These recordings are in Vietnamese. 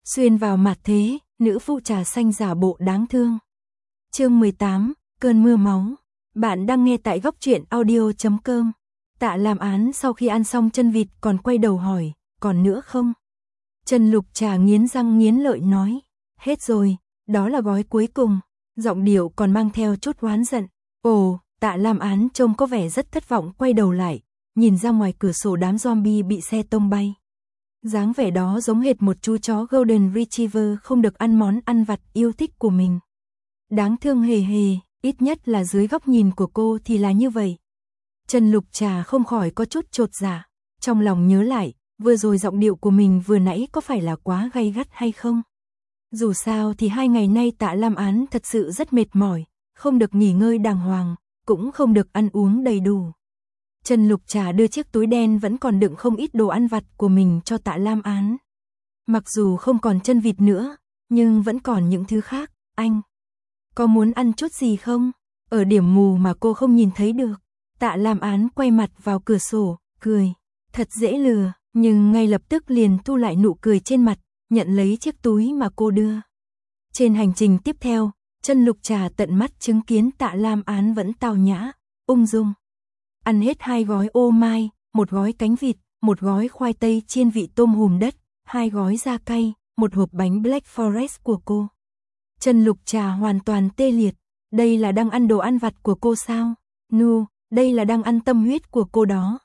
Xuyên vào mặt thế, nữ phụ trà xanh giả bộ đáng thương. Chương 18, cơn mưa máu. Bạn đang nghe tại góc truyện audio.com. Tạ Lam Án sau khi ăn xong chân vịt còn quay đầu hỏi, còn nữa không? Trần Lục Trà nghiến răng nghiến lợi nói, hết rồi, đó là gói cuối cùng. Giọng điệu còn mang theo chút oán giận. Ồ, Tạ Lam Án trông có vẻ rất thất vọng quay đầu lại, nhìn ra ngoài cửa sổ đám zombie bị xe tông bay. Dáng vẻ đó giống hệt một chú chó Golden Retriever không được ăn món ăn vặt yêu thích của mình. Đáng thương hề hề, ít nhất là dưới góc nhìn của cô thì là như vậy. Trần Lục Trà không khỏi có chút chột dạ, trong lòng nhớ lại, vừa rồi giọng điệu của mình vừa nãy có phải là quá gay gắt hay không? Dù sao thì 2 ngày nay Tạ Lam Án thật sự rất mệt mỏi, không được nghỉ ngơi đàng hoàng, cũng không được ăn uống đầy đủ. Trần Lục Trà đưa chiếc túi đen vẫn còn đựng không ít đồ ăn vặt của mình cho Tạ Lam Án. Mặc dù không còn chân vịt nữa, nhưng vẫn còn những thứ khác. Anh có muốn ăn chút gì không? Ở điểm mù mà cô không nhìn thấy được. Tạ Lam Án quay mặt vào cửa sổ, cười. Thật dễ lừa, nhưng ngay lập tức liền thu lại nụ cười trên mặt, nhận lấy chiếc túi mà cô đưa. Trên hành trình tiếp theo, Trần Lục Trà tận mắt chứng kiến Tạ Lam Án vẫn tao nhã, ung dung. Ăn hết 2 gói ô mai, 1 gói cánh vịt, 1 gói khoai tây chiên vị tôm hùm đất, 2 gói da cay, 1 hộp bánh Black Forest của cô. Trần Lục Trà hoàn toàn tê liệt, đây là đang ăn đồ ăn vặt của cô sao? Nu, đây là đang ăn tâm huyết của cô đó.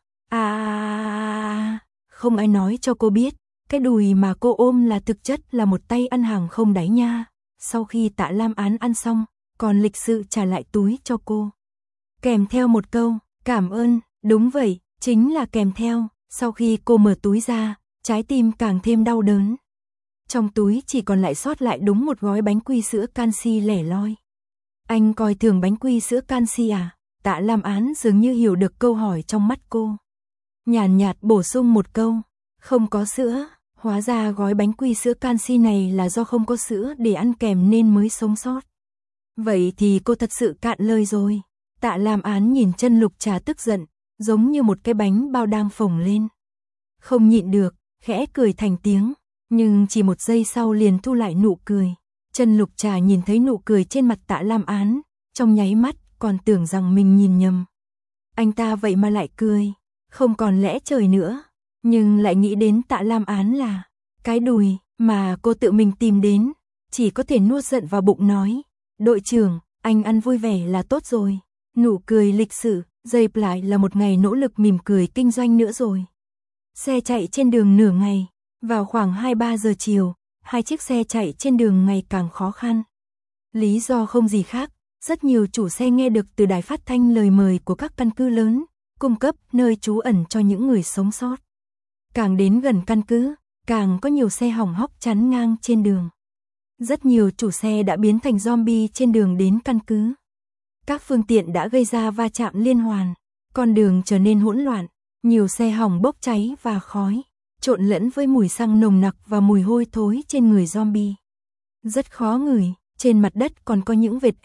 Không ai nói cho cô biết, cái đùi mà cô ôm là thực chất là một tay ăn hàng không đáy nha. Sau khi Tạ Lam Án ăn xong, còn lịch sự trả lại túi cho cô. Kèm theo một câu, cảm ơn, đúng vậy, chính là kèm theo, sau khi cô mở túi ra, trái tim càng thêm đau đớn. Trong túi chỉ còn lại sót lại đúng 1 gói bánh quy sữa canxi lẻ loi. Anh coi thường bánh quy sữa canxi à? Tạ Lam Án dường như hiểu được câu hỏi trong mắt cô. Nhàn nhạt bổ sung một câu, không có sữa, hóa ra gói bánh quy sữa canxi này là do không có sữa để ăn kèm nên mới sống sót. Vậy thì cô thật sự cạn lời rồi. Tạ Lam Án nhìn Trần Lục Trà tức giận, giống như một cái bánh bao đang phồng lên. Không nhịn được, khẽ cười thành tiếng, nhưng chỉ 1 giây sau liền thu lại nụ cười. Trần Lục Trà nhìn thấy nụ cười trên mặt Tạ Lam Án, trong nháy mắt còn tưởng rằng mình nhìn nhầm. Anh ta vậy mà lại cười, không còn lẽ trời nữa, nhưng lại nghĩ đến Tạ Lam Án là cái đùi mà cô tự mình tìm đến, chỉ có thể nuốt giận vào bụng nói, đội trưởng, anh ăn vui vẻ là tốt rồi. Nụ cười lịch sự, dây lại là một ngày nỗ lực mỉm cười kinh doanh nữa rồi. Xe chạy trên đường nửa ngày, vào khoảng 2-3 giờ chiều, 2 chiếc xe chạy trên đường ngày càng khó khăn. Lý do không gì khác, rất nhiều chủ xe nghe được từ đài phát thanh lời mời của các căn cứ lớn, cung cấp nơi trú ẩn cho những người sống sót. Càng đến gần căn cứ, càng có nhiều xe hỏng hóc chắn ngang trên đường. Rất nhiều chủ xe đã biến thành zombie trên đường đến căn cứ. Các phương tiện đã gây ra va chạm liên hoàn, con đường trở nên hỗn loạn, nhiều xe hỏng bốc cháy và khói, trộn lẫn với mùi xăng nồng nặc và mùi hôi thối trên người zombie. Rất khó ngửi, trên mặt đất còn có những vệt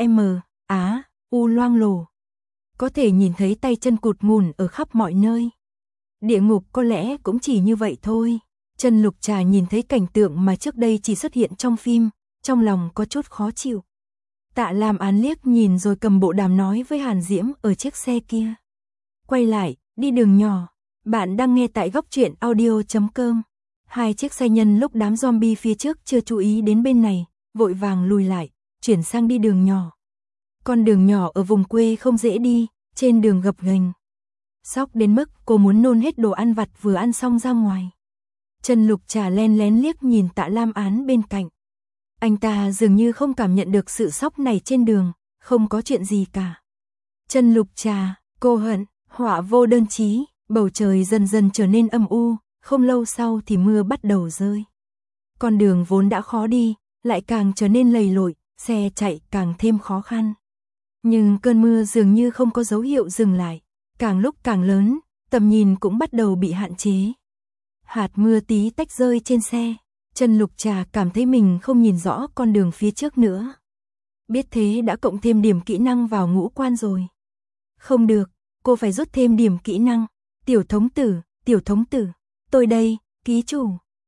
U loang lổ. Có thể nhìn thấy tay chân cụt ngủn ở khắp mọi nơi. Địa ngục có lẽ cũng chỉ như vậy thôi. Trần Lục Trà nhìn thấy cảnh tượng mà trước đây chỉ xuất hiện trong phim, trong lòng có chút khó chịu. Tạ Lam Án liếc nhìn rồi cầm bộ đàm nói với Hàn Diễm ở chiếc xe kia. Quay lại, đi đường nhỏ. Bạn đang nghe tại góc truyện audio.com. 2 chiếc xe nhân lúc đám zombie phía trước chưa chú ý đến bên này, vội vàng lùi lại, chuyển sang đi đường nhỏ. Con đường nhỏ ở vùng quê không dễ đi, trên đường gập ghềnh. Sốc đến mức cô muốn nôn hết đồ ăn vặt vừa ăn xong ra ngoài. Trần Lục Trà len lén liếc nhìn Tạ Lam Án bên cạnh. Anh ta dường như không cảm nhận được sự sốc này trên đường, không có chuyện gì cả. Trần Lục Trà, cô hận, họa vô đơn chí, bầu trời dần dần trở nên âm u, không lâu sau thì mưa bắt đầu rơi. Con đường vốn đã khó đi, lại càng trở nên lầy lội, xe chạy càng thêm khó khăn. Nhưng cơn mưa dường như không có dấu hiệu dừng lại, càng lúc càng lớn, tầm nhìn cũng bắt đầu bị hạn chế. Hạt mưa tí tách rơi trên xe, Trần Lục Trà cảm thấy mình không nhìn rõ con đường phía trước nữa. Biết thế đã cộng thêm điểm kỹ năng vào ngũ quan rồi. Không được, cô phải rút thêm điểm kỹ năng. Tiểu thống tử, tôi đây, ký chủ.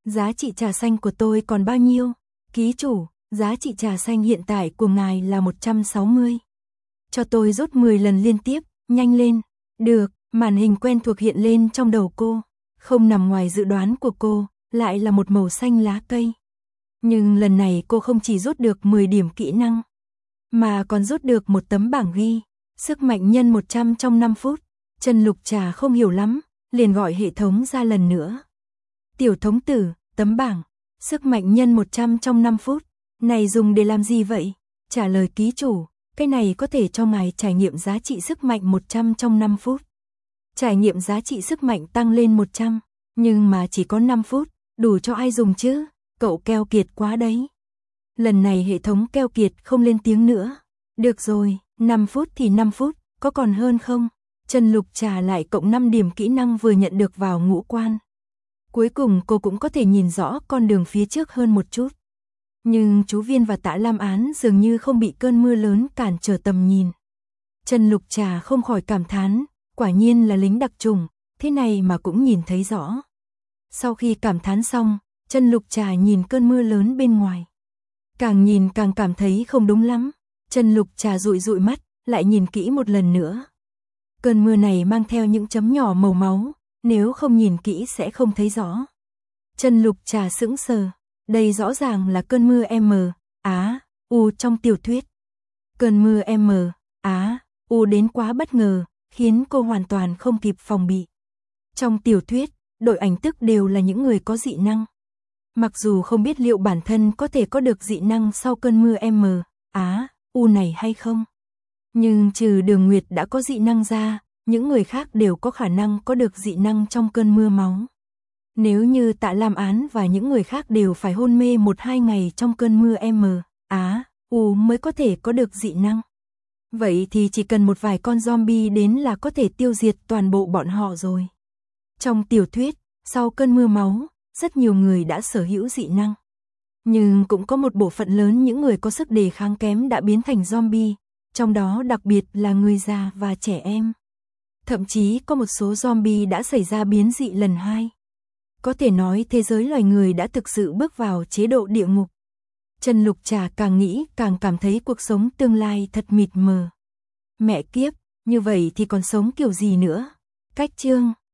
Giá trị trà xanh của tôi còn bao nhiêu? Ký chủ, giá trị trà xanh hiện tại của ngài là 160. Cho tôi rút 10 lần liên tiếp, nhanh lên. Được, màn hình quen thuộc hiện lên trong đầu cô. Không nằm ngoài dự đoán của cô, lại là một màu xanh lá cây. Nhưng lần này cô không chỉ rút được 10 điểm kỹ năng, mà còn rút được một tấm bảng ghi. Sức mạnh nhân 100 trong 5 phút. Trần Lục Trà không hiểu lắm, liền gọi hệ thống ra lần nữa. Tiểu thống tử, tấm bảng, sức mạnh nhân 100 trong 5 phút. Này dùng để làm gì vậy? Trả lời ký chủ, cái này có thể cho ngài trải nghiệm giá trị sức mạnh 100 trong 5 phút. Trải nghiệm giá trị sức mạnh tăng lên 100, nhưng mà chỉ có 5 phút, đủ cho ai dùng chứ? Cậu keo kiệt quá đấy. Lần này hệ thống keo kiệt không lên tiếng nữa. Được rồi, 5 phút thì 5 phút, có còn hơn không? Trần Lục Trà lại cộng 5 điểm kỹ năng vừa nhận được vào ngũ quan. Cuối cùng cô cũng có thể nhìn rõ con đường phía trước hơn một chút. Nhưng chú Viên và Tạ Lam Án dường như không bị cơn mưa lớn cản trở tầm nhìn. Trần Lục Trà không khỏi cảm thán, quả nhiên là lính đặc chủng, thế này mà cũng nhìn thấy rõ. Sau khi cảm thán xong, Trần Lục Trà nhìn cơn mưa lớn bên ngoài. Càng nhìn càng cảm thấy không đúng lắm. Trần Lục Trà dụi dụi mắt, lại nhìn kỹ một lần nữa. Cơn mưa này mang theo những chấm nhỏ màu máu, nếu không nhìn kỹ sẽ không thấy rõ. Trần Lục Trà sững sờ, đây rõ ràng là cơn mưa M.A.U trong tiểu thuyết. Cơn mưa M.A.U đến quá bất ngờ, khiến cô hoàn toàn không kịp phòng bị. Trong tiểu thuyết, đội ảnh tức đều là những người có dị năng. Mặc dù không biết liệu bản thân có thể có được dị năng sau cơn mưa M.A.U này hay không. Nhưng trừ Đường Nguyệt đã có dị năng ra, những người khác đều có khả năng có được dị năng trong cơn mưa máu. Nếu như Tạ Lam Án và những người khác đều phải hôn mê 1-2 ngày trong cơn mưa M.A.U mới có thể có được dị năng. Vậy thì chỉ cần một vài con zombie đến là có thể tiêu diệt toàn bộ bọn họ rồi. Trong tiểu thuyết, sau cơn mưa máu, rất nhiều người đã sở hữu dị năng. Nhưng cũng có một bộ phận lớn những người có sức đề kháng kém đã biến thành zombie, trong đó đặc biệt là người già và trẻ em. Thậm chí có một số zombie đã xảy ra biến dị lần 2. Có thể nói thế giới loài người đã thực sự bước vào chế độ địa ngục. Trần Lục Trà càng nghĩ càng cảm thấy cuộc sống tương lai thật mịt mờ. Mẹ kiếp, như vậy thì còn sống kiểu gì nữa? Cách chương